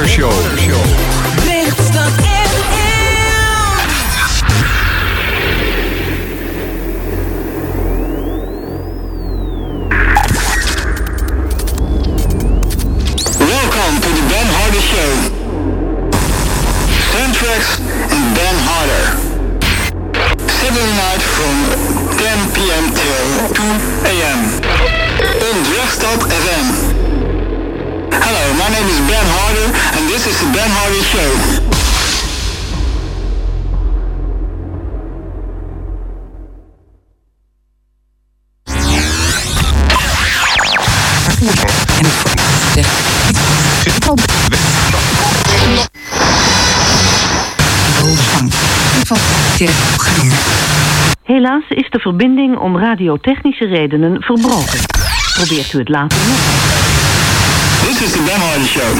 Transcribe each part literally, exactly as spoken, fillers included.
Harder Show. Lichtstad F M. Welcome to the Ben Harder Show. Soundtracks and Ben Harder. Saturday night from ten p.m. till two a.m. on Drachtstad F M. Hello, my name is Ben Harder and this is the Ben Harder Show. Helaas is de verbinding om radiotechnische redenen verbroken. Probeert u het later nog? This is the Ben Harder Show.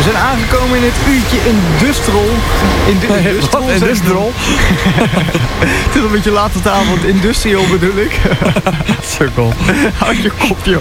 zijn aangekomen in het uurtje Industrial. In de Industrial. Wat? Industrial? Het is een beetje laat op de avond. Industrial bedoel ik. Cirkel. Houd je kop, joh.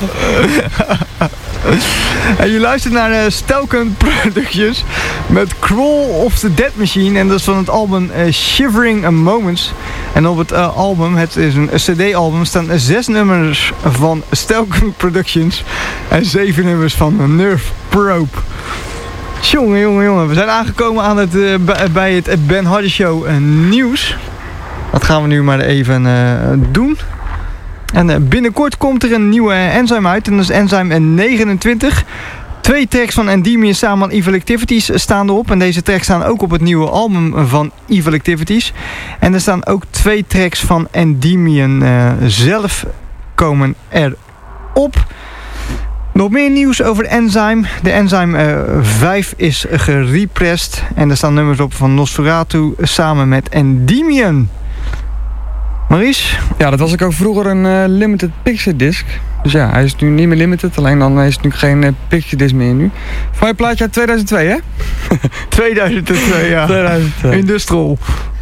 En je luistert naar uh, Stelken Productions met Crawl of the Dead Machine. En dat is van het album uh, Shivering Moments. En op het uh, album, het is een C D-album, staan zes nummers van Stelken Productions. En zeven nummers van Nerve Probe. Jongen, jongen, jongen. We zijn aangekomen aan het, uh, bij het Ben Harder Show uh, nieuws. Dat gaan we nu maar even uh, doen. En uh, binnenkort komt er een nieuwe uh, Enzyme uit. En dat is Enzyme negenentwintig. Twee tracks van Endymion samen aan Evil Activities staan erop. En deze tracks staan ook op het nieuwe album van Evil Activities. En er staan ook twee tracks van Endymion uh, zelf komen erop. Nog meer nieuws over Enzyme. De Enzyme uh, vijf is gerepressed. En er staan nummers op van Nosferatu samen met Endymion. Maurice? Ja, dat was ik ook vroeger een uh, limited picture disc. Dus ja, hij is nu niet meer limited. Alleen dan is het nu geen uh, picture disc meer nu. Van je plaatje uit tweeduizend twee, hè? tweeduizend twee, ja. tweeduizend twee. Industrial.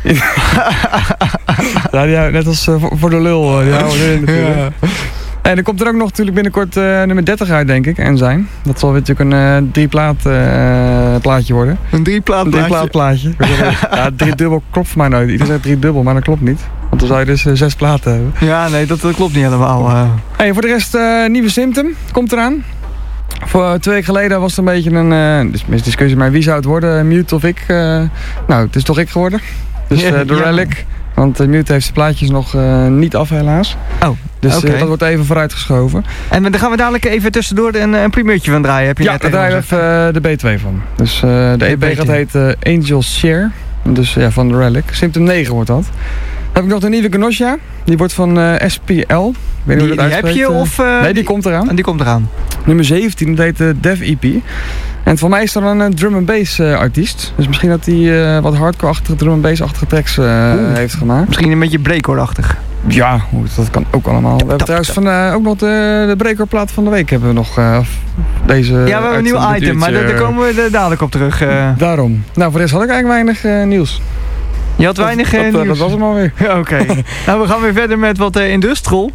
Ja, die, net als uh, voor, voor de lul. Uh, die houden we erin natuurlijk. Ja. En er komt er ook nog natuurlijk binnenkort uh, nummer dertig uit, denk ik. En zijn. Dat zal weer natuurlijk een uh, drie plaat uh, plaatje worden. Een drie plaat plaatje? Een drie plaat plaatje. Ja, drie dubbel klopt voor mij nooit. Iedereen zegt drie dubbel, maar dat klopt niet. Want dan zou je dus uh, zes platen hebben. Ja, nee, dat, dat klopt niet helemaal. Uh. Hey, voor de rest, uh, nieuwe Symptom komt eraan. Voor uh, twee weken geleden was het een beetje een uh, discussie, maar wie zou het worden? Mute of ik? Uh, nou, het is toch ik geworden. Dus uh, de Relic. Want uh, Mute heeft zijn plaatjes nog uh, niet af, helaas. Oh, dus okay. uh, dat wordt even vooruitgeschoven. En dan gaan we dadelijk even tussendoor een, een primeurtje van draaien. Heb je ja, net daar draaien we even uh, de B twee van. Dus uh, de, de E P gaat heet uh, Angel's Share. Dus ja, van de Relic. Symptom negen wordt dat. Dan heb ik nog de nieuwe Gnosja. Die wordt van uh, S P L. Ik weet niet die, hoe dat die heb je of... Uh, nee, die, die komt eraan. Die komt eraan. Nummer zeventien, dat heet de Dev E P. En voor mij is er een uh, drum and bass uh, artiest. Dus misschien dat hij uh, wat hardcore-achtige drum and bass-achtige tracks uh, heeft gemaakt. Misschien een beetje breakcore-achtig. Ja, dat kan ook allemaal. We hebben trouwens van, uh, ook nog de, de breakcore-plaat van de week hebben we nog uh, deze. Ja, we hebben een nieuw item, maar daar, daar komen we dadelijk op terug. Uh. Daarom. Nou, voor de rest had ik eigenlijk weinig uh, nieuws. Je had weinig dat, dat, nieuws. Dat was hem alweer. Ja, oké. Okay. Nou, we gaan weer verder met wat uh, industrial.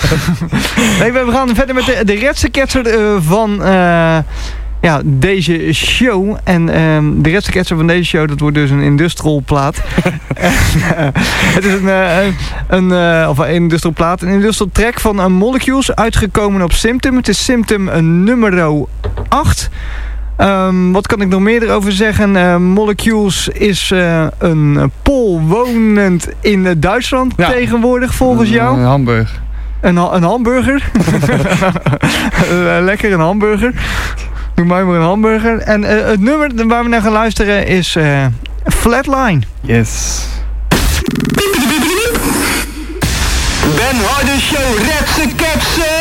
Nee, we gaan verder met de, de Redsketcher uh, van uh, ja, deze show. En um, de Redsketcher van deze show, dat wordt dus een industrial plaat. uh, het is een, uh, een, uh, of een industrial plaat. Een industrial track van uh, Molecules, uitgekomen op Symptom. Het is Symptom uh, nummer acht. Um, wat kan ik nog meer erover zeggen? Uh, Molecules is uh, een Pool wonend in uh, Duitsland ja. tegenwoordig, volgens een, jou. Een hamburger. Een, een hamburger. Lekker, een hamburger. Doe mij maar een hamburger. En uh, het nummer waar we naar gaan luisteren is uh, Flatline. Yes. Ben Harder Show, Redse Capsen!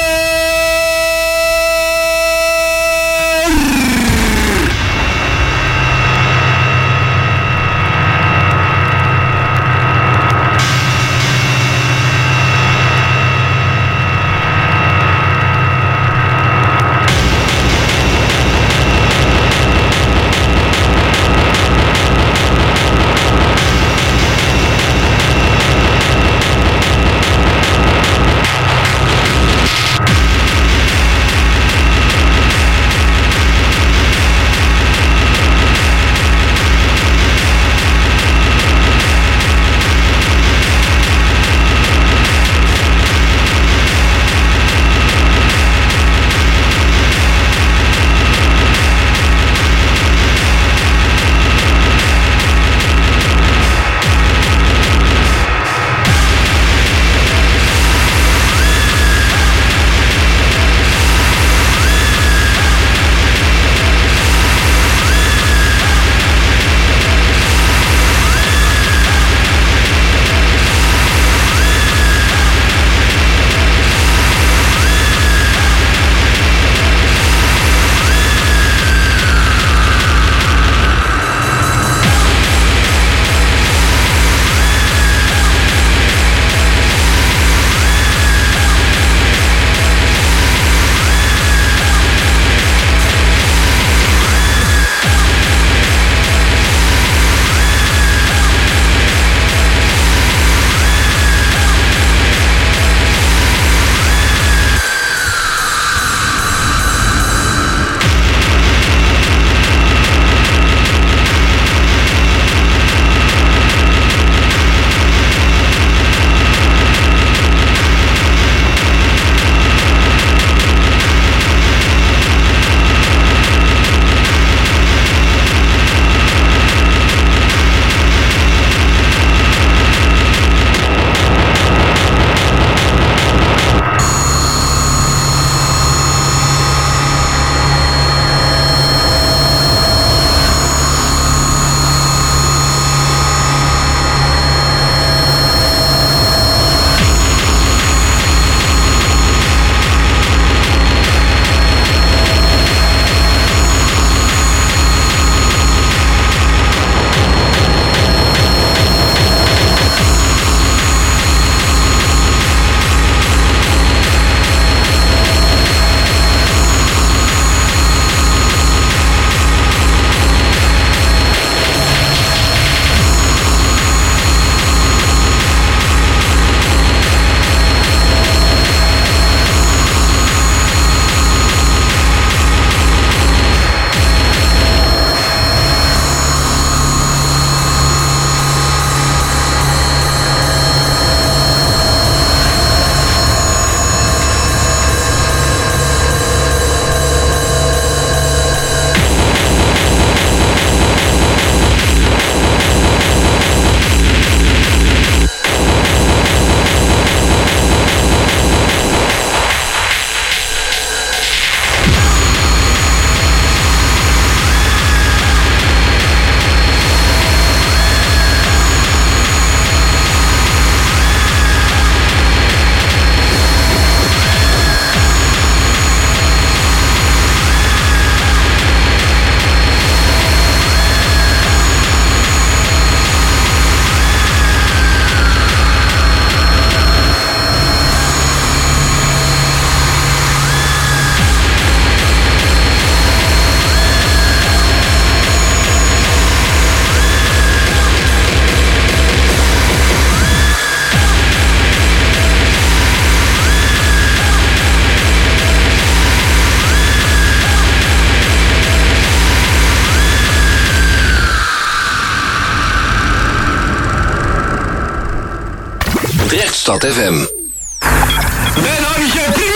Drechtstad F M. Ben Hartje Primeur!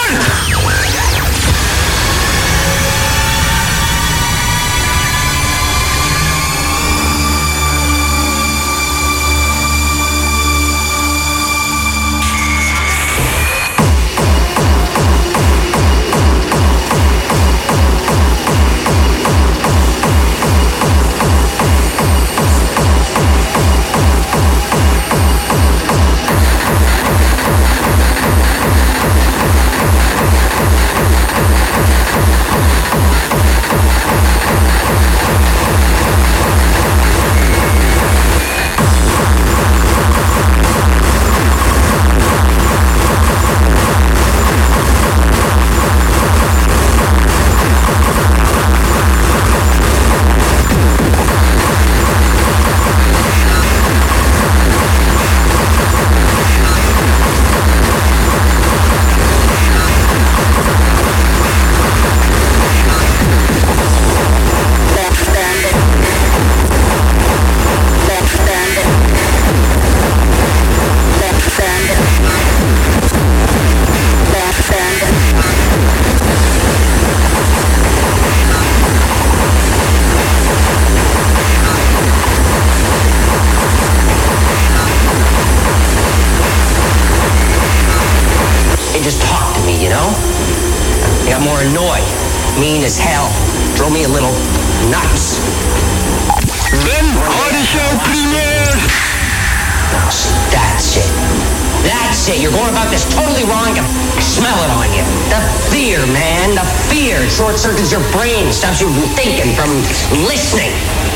Circuits your brain, stops you from thinking, from listening.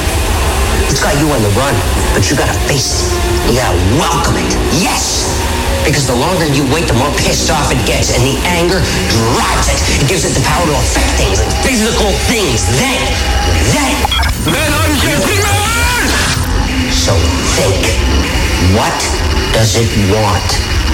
It's got you on the run, but you gotta face it. You gotta welcome it. Yes! Because the longer you wait, the more pissed off it gets, and the anger drives it. It gives it the power to affect things, like physical things. Then, then, so think, what does it want?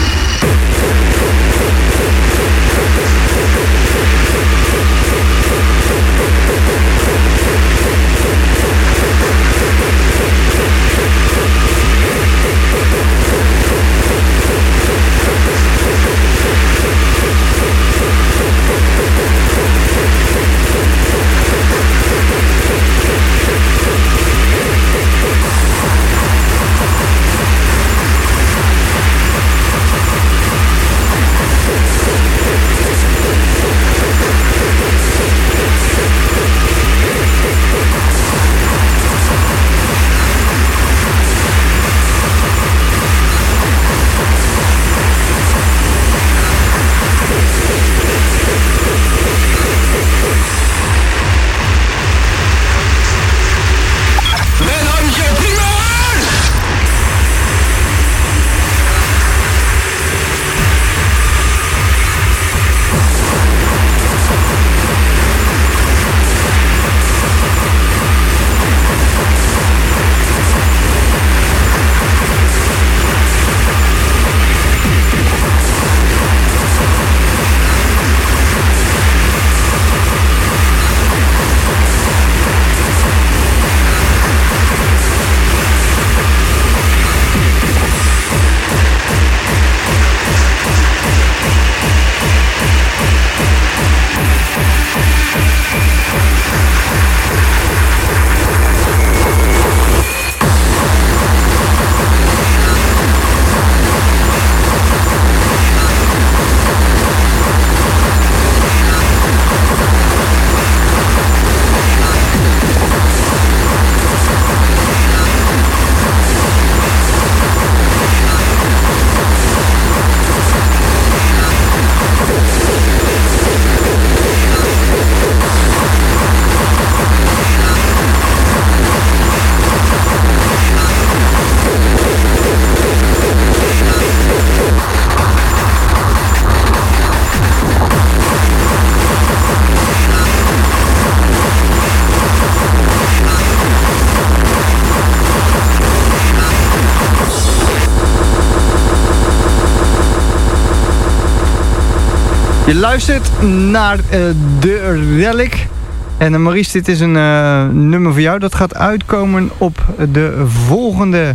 Je luistert naar uh, de Relic. En uh, Maurice, dit is een uh, nummer voor jou. Dat gaat uitkomen op de volgende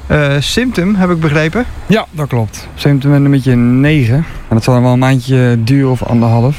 uh, Symptom, heb ik begrepen. Ja, dat klopt. Symptom met nummertje negen. En dat zal dan wel een maandje duren of anderhalf.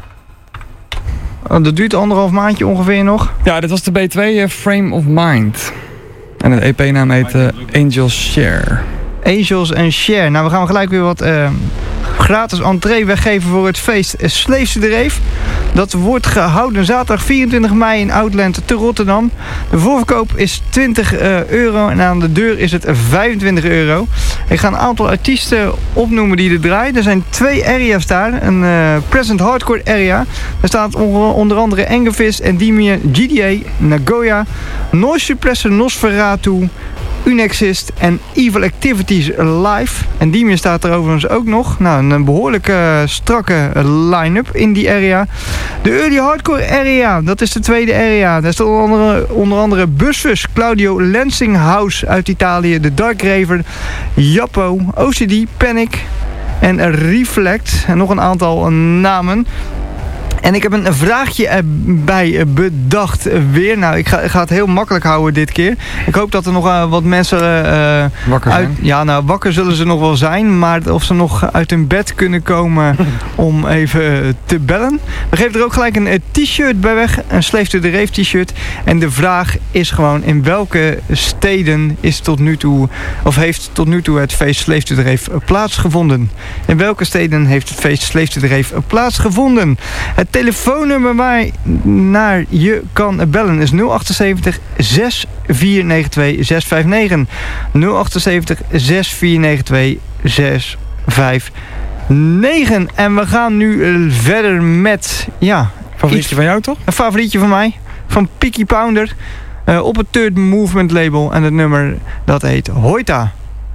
Uh, dat duurt anderhalf maandje ongeveer nog. Ja, dit was de B twee, uh, Frame of Mind. En de E P-naam heet uh, Angels Share. Angels and Share. Nou, we gaan gelijk weer wat uh, gratis entree weggeven voor het feest Sleefse Dreef. Dat wordt gehouden zaterdag vierentwintig mei in Outland te Rotterdam. De voorverkoop is twintig euro en aan de deur is het vijfentwintig euro. Ik ga een aantal artiesten opnoemen die er draaien. Er zijn twee area's daar. Een uh, present hardcore area. Daar staat onder, onder andere Engelvis, Endymion, G D A, Nagoya, Noise Suppressor, Nosferatu, Unexist en Evil Activities Live. En Endymion staat er overigens ook nog. Nou, een behoorlijk uh, strakke line-up in die area. De Early Hardcore area, dat is de tweede area. Daar staat onder andere, onder andere Busfus, Claudio Lensinghouse uit Italië, de Dark Raver, Jappo, O C D, Panic en Reflect. En nog een aantal namen. En ik heb een vraagje erbij bedacht weer. Nou, ik ga, ik ga het heel makkelijk houden dit keer. Ik hoop dat er nog uh, wat mensen uh, wakker uit... zijn. Ja, nou, wakker zullen ze nog wel zijn. Maar of ze nog uit hun bed kunnen komen om even te bellen. We geven er ook gelijk een t-shirt bij weg. Een Slave to the Rave t-shirt. En de vraag is gewoon, in welke steden is tot nu toe, of heeft tot nu toe het feest Slave to the Rave plaatsgevonden? In welke steden heeft het feest Slave to the Rave plaatsgevonden? Het telefoonnummer waar naar je kan bellen is nul achtenzeventig, zes vier negen twee, zes vijf negen. nul achtenzeventig, zes vier negen twee, zes vijf negen. En we gaan nu uh, verder met, ja... Favorietje iets, van jou toch? Een favorietje van mij. Van Peaky Pounder. Uh, op het Third Movement label. En het nummer dat heet Hoita.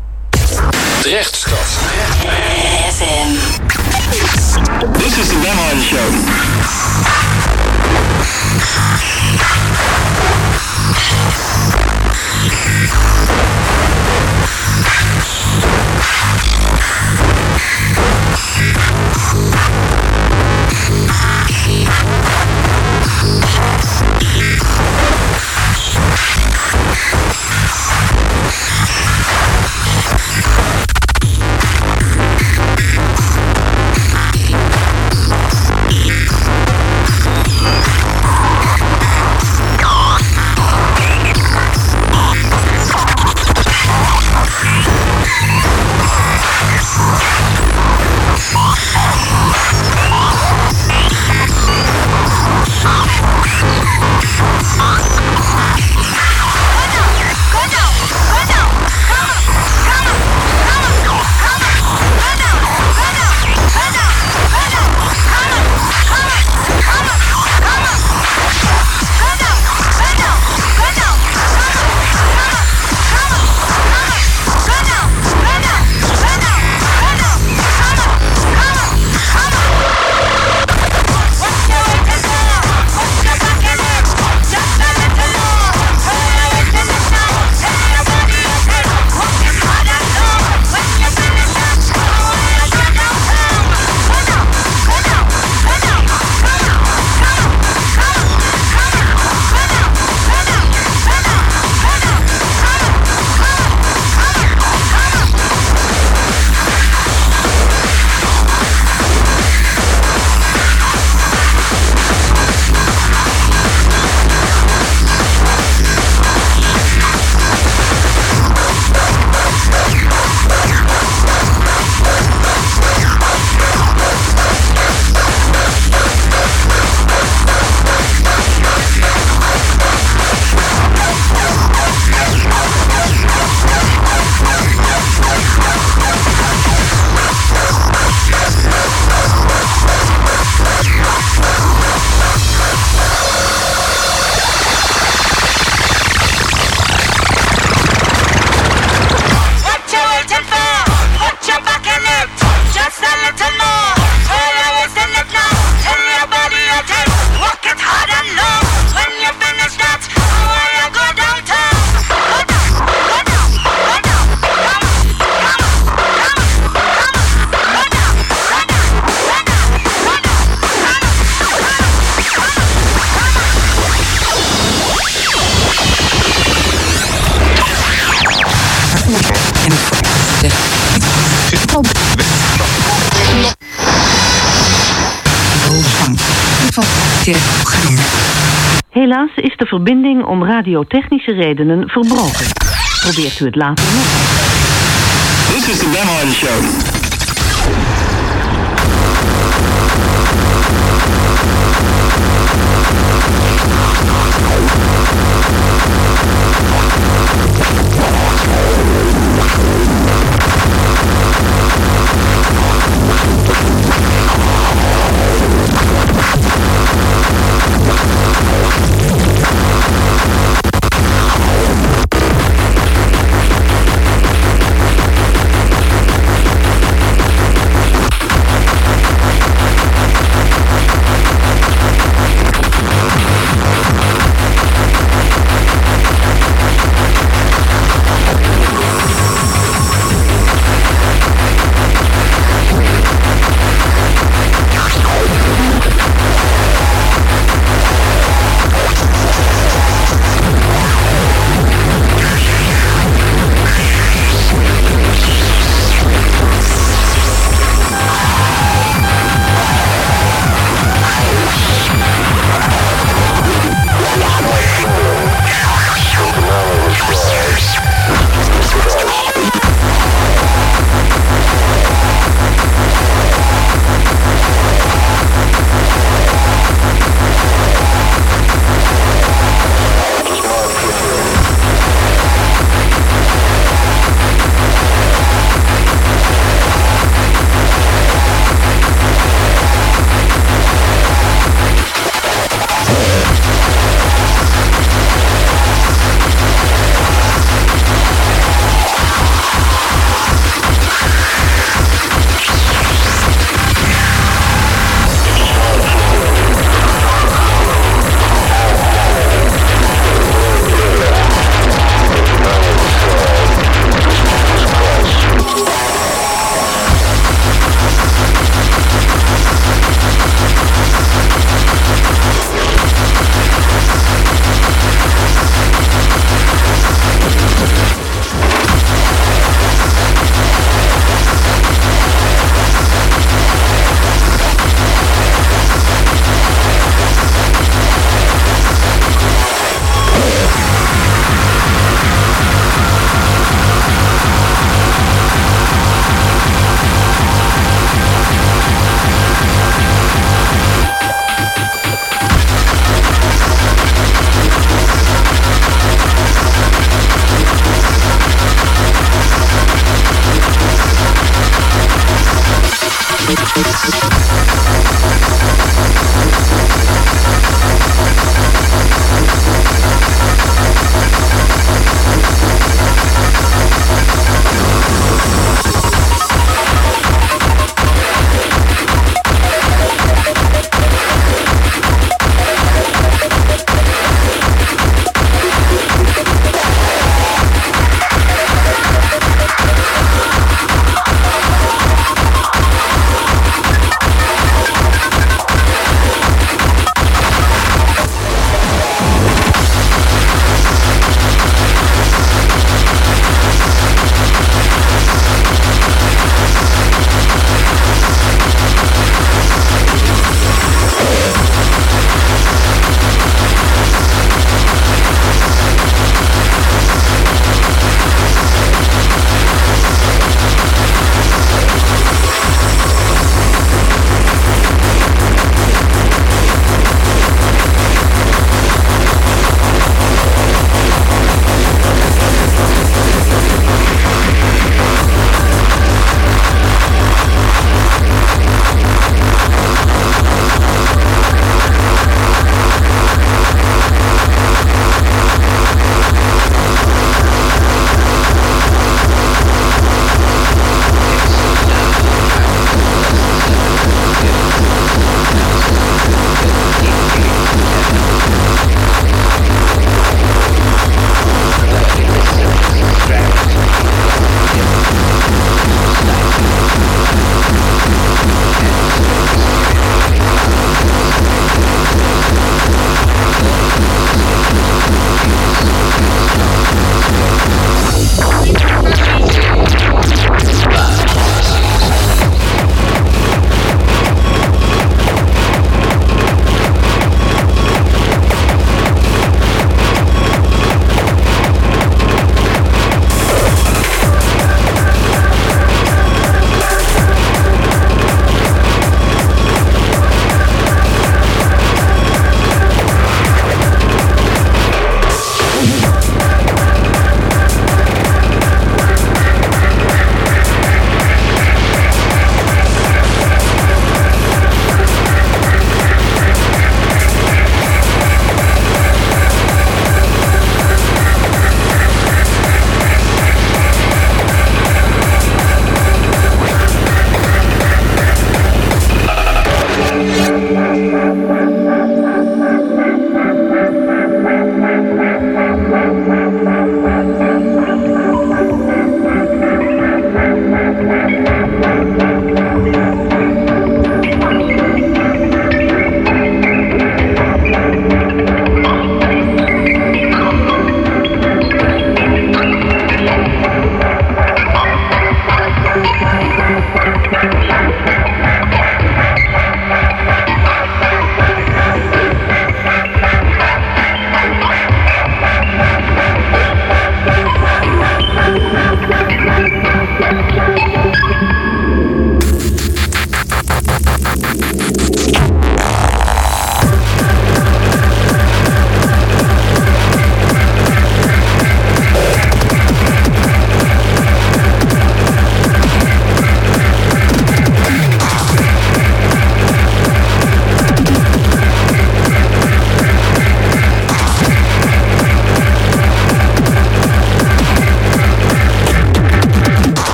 Drechtstad. F M. This is the Ben Harder Show. telefoongereden. Helaas is de verbinding om radiotechnische redenen verbroken. Probeert u het later nog? This is the Ben Harder Show.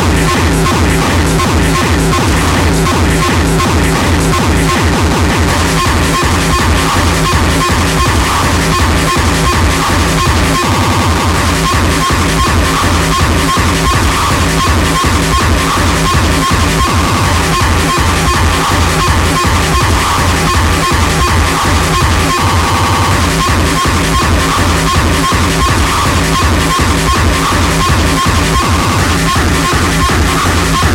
We'll be right back.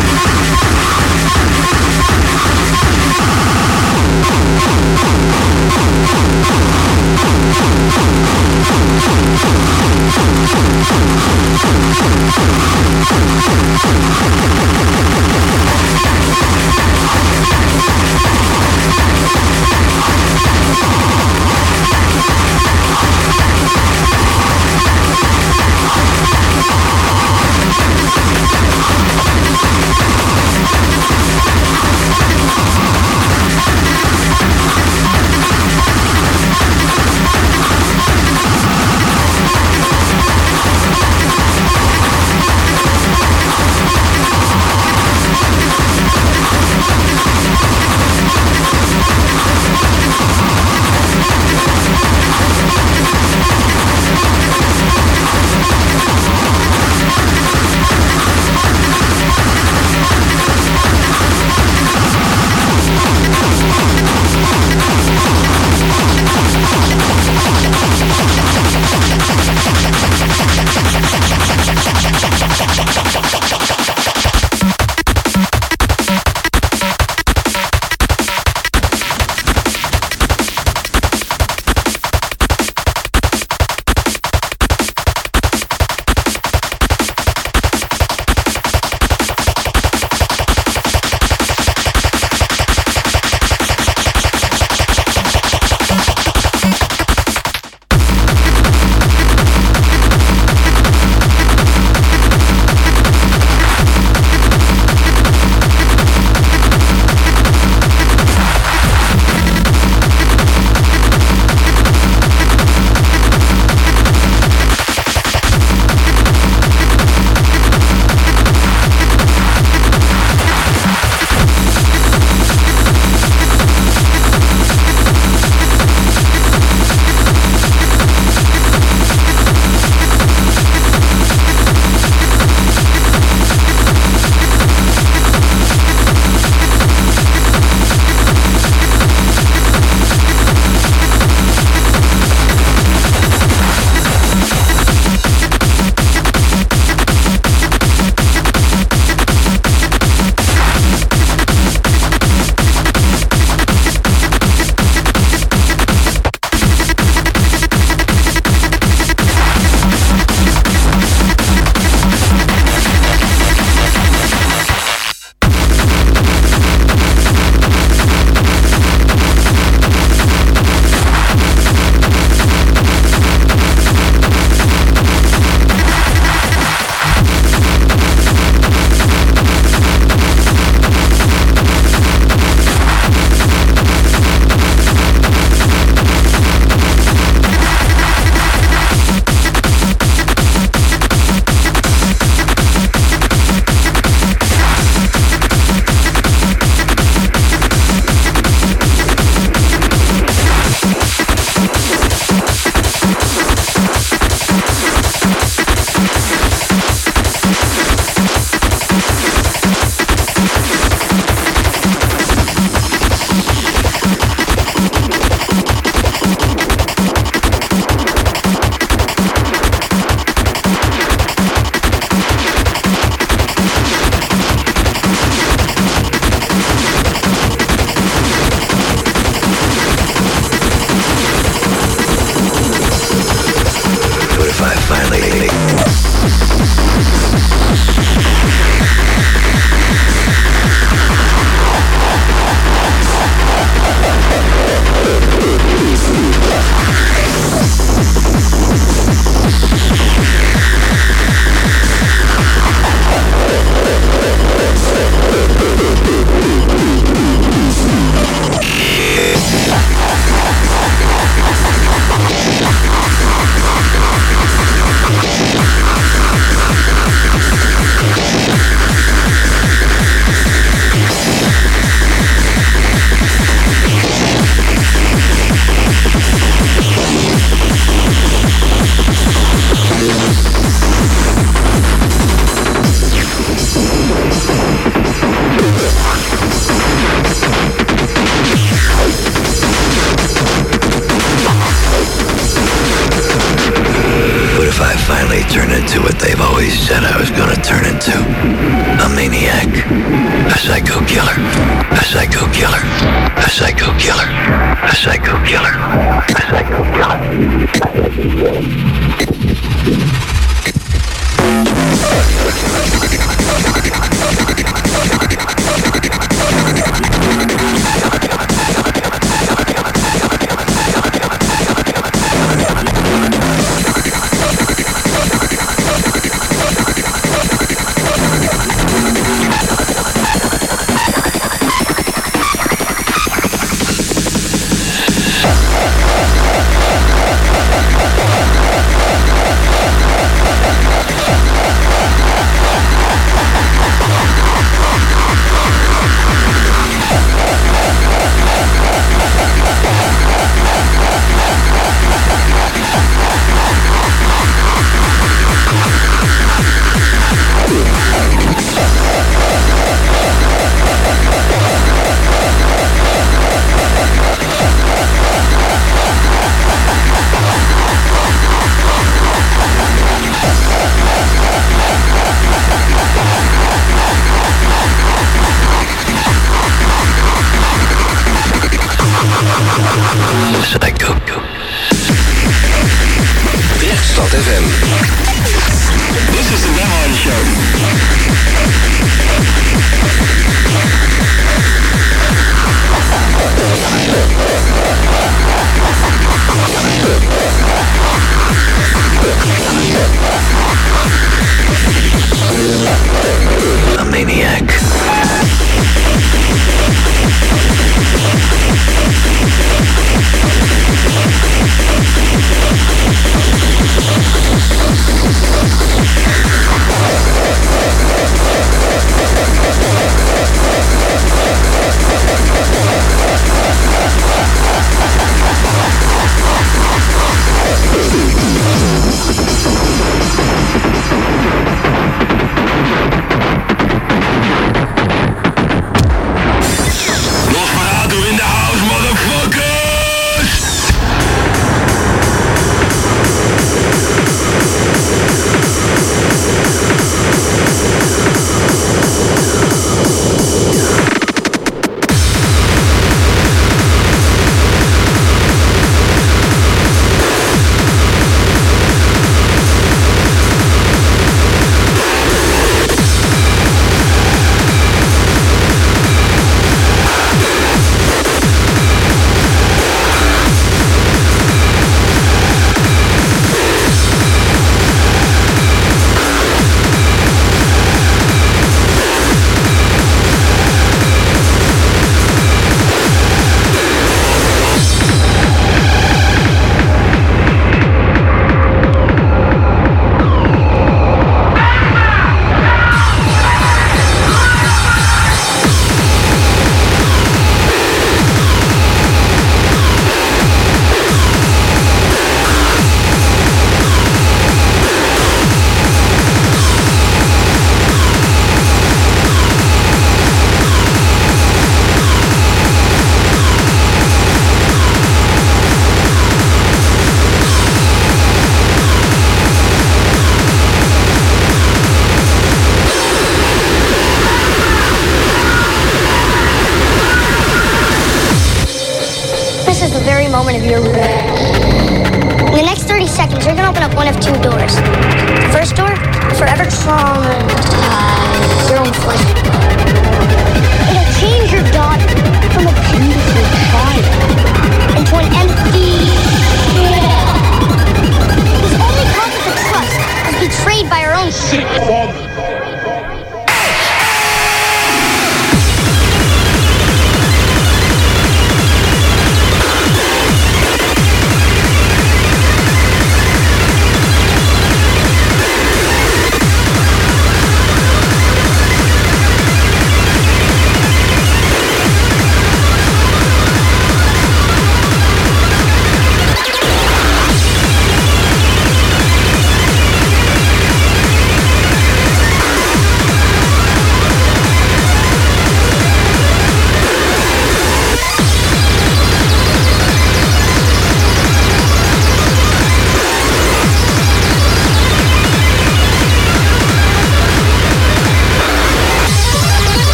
A psycho killer. A psycho killer. A psycho killer. A psycho killer. A psycho killer. moment of your In the next thirty seconds, you're gonna open up one of two doors. The first door, forever traumatized your own flesh. It'll change your daughter from a beautiful child into an empty shell. Whose only cause of trust is betrayed by her own sick father.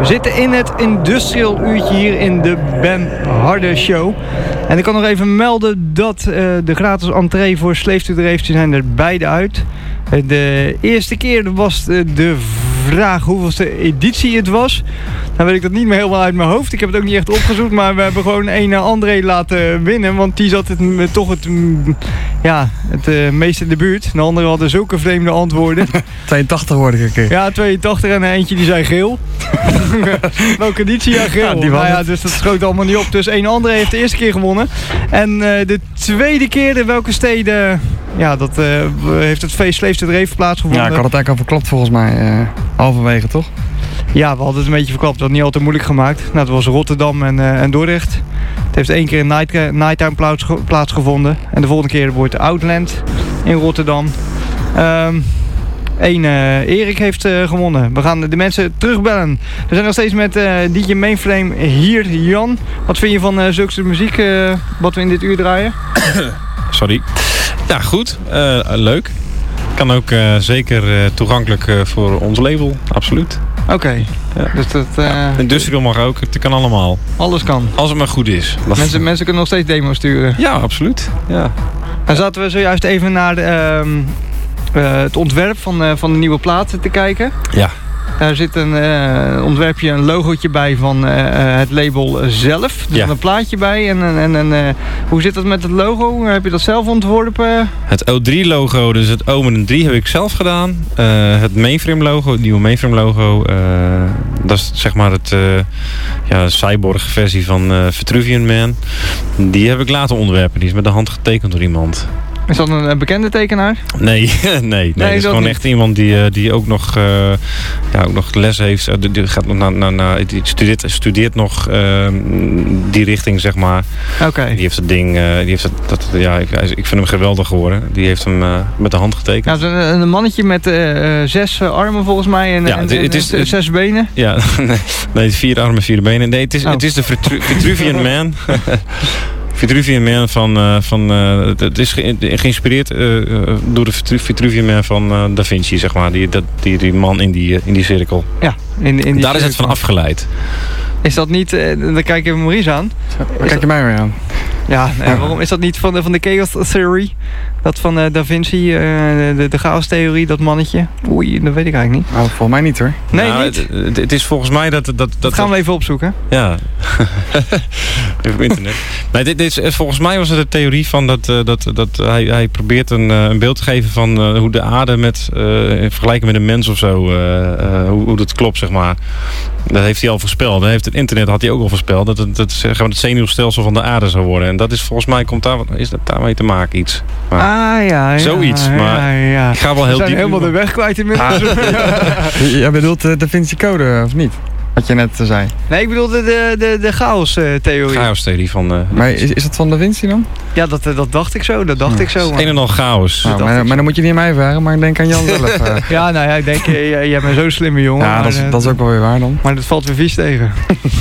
zitten in het Industrial Uurtje hier in de Ben Harder Show. En ik kan nog even melden dat uh, de gratis entree voor Slave to the Rave zijn er beide uit. Uh, de eerste keer was de, de vraag hoeveelste editie het was. Dan weet ik dat niet meer helemaal uit mijn hoofd. Ik heb het ook niet echt opgezocht, maar we hebben gewoon een André laten winnen. Want die zat het, uh, toch het, uh, ja, het uh, meest in de buurt. De anderen hadden zulke vreemde antwoorden. tweeëntachtig hoorde ik een keer. Ja, tweeëntachtig en eentje die zei geel. Welke editie? Ja, geel. Ja, die nou ja, dus dat schoot allemaal niet op. Dus één André heeft de eerste keer gewonnen. En uh, de tweede keer, in welke steden... Ja, dat uh, heeft het feest Slave to the Rave plaatsgevonden. Ja, ik had het eigenlijk al verklapt volgens mij. Uh, halverwege, toch? Ja, we hadden het een beetje verklapt. Dat had niet altijd moeilijk gemaakt. Nou, dat was Rotterdam en, uh, en Dordrecht. Het heeft één keer in night, uh, Nighttime plaats, plaatsgevonden. En de volgende keer wordt Outland in Rotterdam. Um, Eén uh, Erik heeft uh, gewonnen. We gaan de mensen terugbellen. We zijn nog steeds met uh, D J Mainframe hier. Jan, wat vind je van uh, zulke muziek uh, wat we in dit uur draaien? Sorry. Ja, goed. Uh, leuk. Kan ook uh, zeker uh, toegankelijk uh, voor ons label. Absoluut. Oké. Okay. Ja. Dus dat... Uh, ja, Industrial mag ook. Het kan allemaal. Alles kan. Als het maar goed is. Mensen, mensen kunnen nog steeds demo sturen. Ja, absoluut. Ja. Dan zaten we zojuist even naar de, uh, uh, het ontwerp van, uh, van de nieuwe plaat te kijken. Ja. Daar zit een uh, ontwerpje, een logootje bij van uh, het label zelf. Er ja. zit een plaatje bij. En, en, en uh, hoe zit dat met het logo? Heb je dat zelf ontworpen? Het O drie logo, dus het O met een drie heb ik zelf gedaan. Uh, het Mainframe logo, het nieuwe Mainframe logo. Uh, dat is zeg maar het uh, ja, cyborg versie van uh, Vitruvian Man. Die heb ik laten ontwerpen. Die is met de hand getekend door iemand. Is dat een bekende tekenaar? Nee, nee, nee. nee dat is gewoon niet. Echt iemand die, die ook nog, uh, ja, ook nog les heeft. Die, gaat nog naar, naar, naar, die studeert, studeert nog uh, die richting, zeg maar. Oké. Okay. Die heeft het ding, uh, die heeft het, dat, ja, ik, ik vind hem geweldig geworden. Die heeft hem uh, met de hand getekend. Ja, een, een mannetje met uh, zes armen volgens mij en, ja, en, het, het is, en zes benen. Ja, nee, vier armen, vier benen. Nee, het is, oh. het is de Vitru- Vitruvian Man. Vitruvian Man van, uh, van uh, het is ge- geïnspireerd uh, door de Vitru- Vitruvian Man van uh, Da Vinci, zeg maar. Die, dat, die, die man in die, uh, in die cirkel. Ja, in, in die daar cirkel. Is het van afgeleid. Is dat niet, uh, dan kijk je Maurice aan. Dan kijk je mij weer aan. Ja, nee, waarom is dat niet van de, van de Chaos Theory? Dat van uh, Da Vinci, uh, de, de chaos theorie, dat mannetje? Oei, dat weet ik eigenlijk niet. Nou, volgens mij niet hoor. Nee, nou, niet? Het, het, het is volgens mij dat... Dat, dat, dat gaan we even opzoeken. Ja. Even op internet. Nee, dit, dit is, volgens mij was het de theorie van dat, uh, dat, dat hij, hij probeert een, uh, een beeld te geven van uh, hoe de aarde met, uh, in vergelijking met een mens of zo, uh, uh, hoe, hoe dat klopt, zeg maar. Dat heeft hij al voorspeld. Dat heeft het internet had hij ook al voorspeld. Dat het, het, zeg maar, het zenuwstelsel van de aarde zou worden. En dat is volgens mij, komt daar, is dat daarmee te maken iets. Maar, ah ja, ja. Zoiets, ja, maar ja, ja. ik ga wel heel diep. We zijn diep helemaal de weg kwijt inmiddels. Ah. Jij bedoelt de Da Vinci Code, of niet? Wat je net zei. Nee, ik bedoelde de, de, de chaos-theorie. Chaos-theorie van... Uh, maar is, is dat van Da Vinci dan? Ja, dat, dat dacht ik zo. Dat dacht ja. ik zo. Een en al chaos. Nou, maar, maar dan moet je niet aan mij vragen, maar denk aan Jan zelf. Uh. Ja, nou ja, ik denk, jij je bent een zo slimme jongen. Ja, maar, dat, is, dat is ook wel weer waar dan. Maar dat valt weer vies tegen.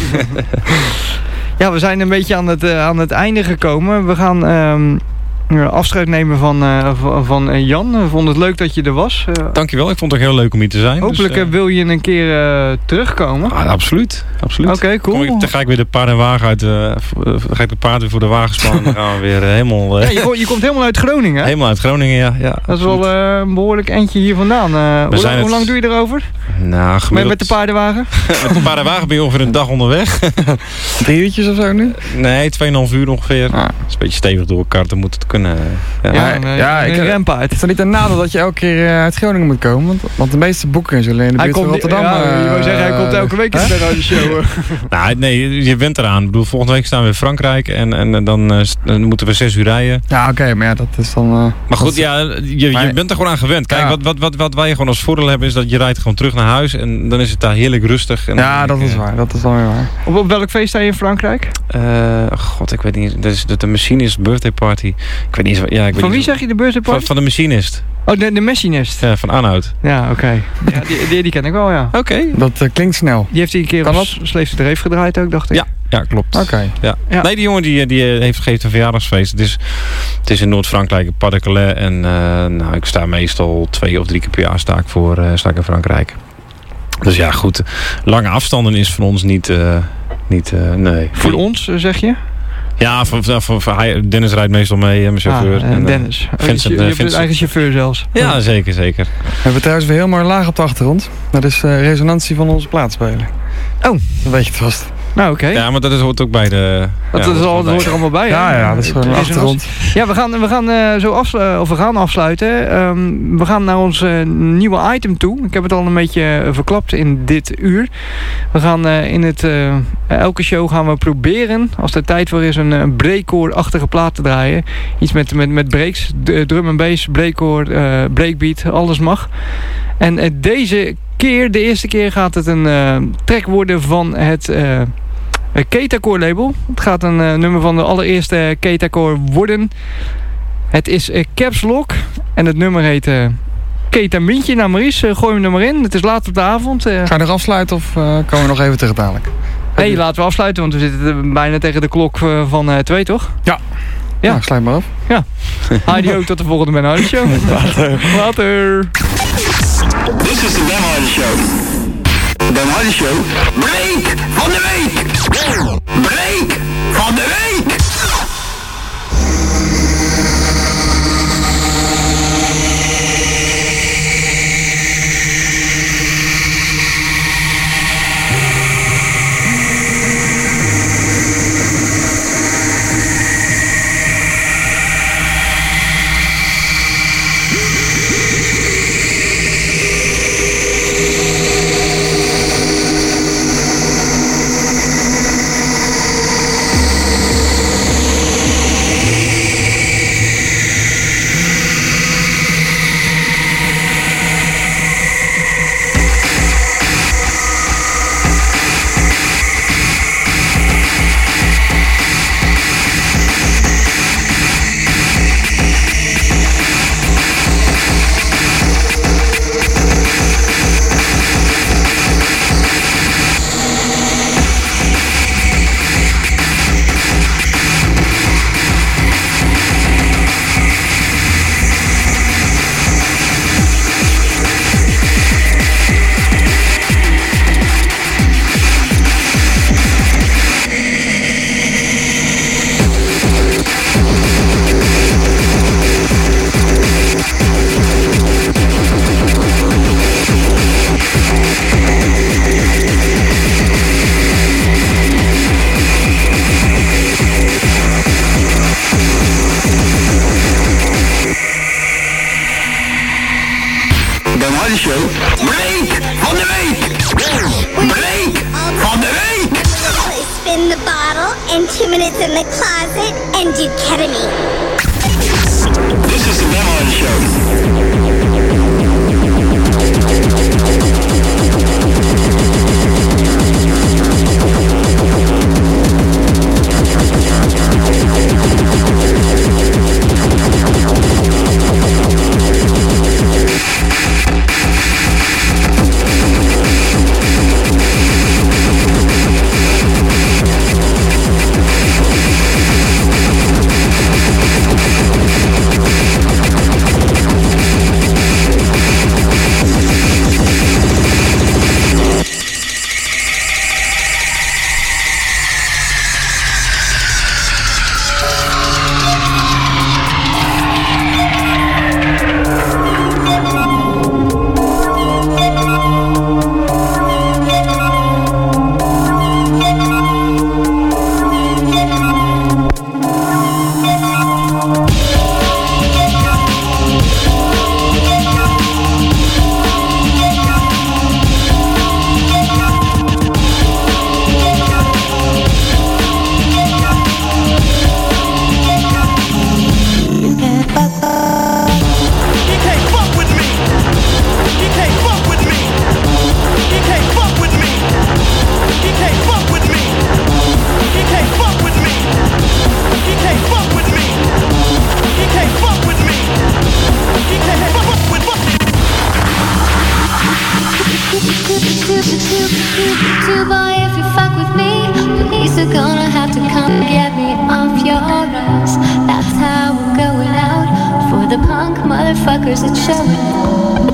Ja, we zijn een beetje aan het, uh, aan het einde gekomen. We gaan... Um, afscheid nemen van, uh, van Jan. We vonden het leuk dat je er was. Uh, Dankjewel, ik vond het ook heel leuk om hier te zijn. Hopelijk dus, uh, wil je een keer uh, terugkomen. Ah, absoluut, absoluut. Oké, okay, cool. Ik, dan ga ik weer de paard en wagen uit. Uh, ga ik de paard weer voor de wagen spannen. Dan gaan we weer uh, helemaal. Uh, ja, je, je komt helemaal uit Groningen. Hè? Helemaal uit Groningen, ja. ja dat is wel uh, een behoorlijk eindje hier vandaan. Uh, hoe, lang, het... hoe lang doe je erover? Nou, gemiddeld... Met de paardenwagen? Met de paardenwagen ben je ongeveer een dag onderweg. Drie uurtjes of zo nu? Nee, tweeënhalf uur ongeveer. Ah. Dat is een beetje stevig door elkaar. Dan moet het kunnen. Ja. Ja, een, ja, een ik, renpaard. Is dat niet een nadeel dat je elke keer uh, uit Groningen moet komen? Want, want de meeste boeken zullen in de buurt van Rotterdam... Ja, uh, je wou zeggen, hij komt elke week in de radioshow. Nou, nee, je bent eraan. Ik bedoel, volgende week staan we in Frankrijk en, en dan, uh, dan moeten we zes uur rijden. Ja, oké, okay, maar ja, dat is dan... Uh, maar goed, ja, je, je bent er gewoon aan gewend. Kijk, ja. wat, wat, wat, wat wij gewoon als voordeel hebben is dat je rijdt gewoon terug naar huis en dan is het daar heerlijk rustig. En ja, dat is waar. Dat is wel weer waar. Op, op welk feest sta je in Frankrijk? Uh, God, ik weet niet. Dat is de, de Machinist birthday party. Ik weet niet. Ja, ik weet van wie niet, zeg je de birthday party? Van, van de Machinist. Oh, de, de Machinist. Ja, van Arnoud. Ja, oké. Okay. Ja, die, die, die ken ik wel, ja. Oké. Okay. Dat uh, klinkt snel. Die heeft hij een keer kan op Slave to the Rave gedraaid ook, dacht ik. Ja, ja klopt. Oké. Okay. Ja. Ja. Nee, die jongen die, die heeft gegeven een verjaardagsfeest. Het is, het is in Noord-Frankrijk, Pas de Calais. En uh, nou, ik sta meestal twee of drie keer per jaar sta ik, voor, uh, sta ik in Frankrijk. Dus ja, goed. Lange afstanden is voor ons niet... Uh, niet uh, nee. Voor ons, zeg je? Ja, van, van, van, van, Dennis rijdt meestal mee, mijn chauffeur. Ah, en, Dennis. Uh, Vincent, je, je hebt eigen chauffeur zelfs. Ja, oh. zeker, zeker. We hebben trouwens weer heel mooi laag op de achtergrond. Dat is uh, resonantie van onze plaatspeler. Oh. Dan weet je het vast. Nou, oké. Okay. Ja, maar dat is, hoort ook bij de... Dat, ja, is al, dat hoort er allemaal bij. Ja, hè? ja, dat is gewoon de achtergrond. Ja, we gaan, we gaan uh, zo afsluiten, of we gaan afsluiten. Um, we gaan naar ons uh, nieuwe item toe. Ik heb het al een beetje uh, verklapt in dit uur. We gaan uh, in het... Uh, elke show gaan we proberen, als er tijd voor is, een uh, breakcore-achtige plaat te draaien. Iets met, met, met breaks, de, drum en bass, breakcore, uh, breakbeat, alles mag. En uh, deze keer, de eerste keer, gaat het een uh, track worden van het... Uh, Ketacore label. Het gaat een uh, nummer van de allereerste Ketacore worden. Het is uh, Caps Lock. En het nummer heet uh, Ketamintje. Nou Maurice, uh, gooi hem er maar in. Het is laat op de avond. Uh. Ga je nog afsluiten of uh, komen we nog even terug dadelijk? Nee, laten we afsluiten. Want we zitten bijna tegen de klok uh, van uh, twee, toch? Ja. Ja, nou, sluit maar af. Ja. Heidi ook, tot de volgende Ben Hardy Show. Later. Later. This is the Ben Hardy Show. Ben Hardy Show. Break van de week. Break van de week. Motherfuckers, it's showing.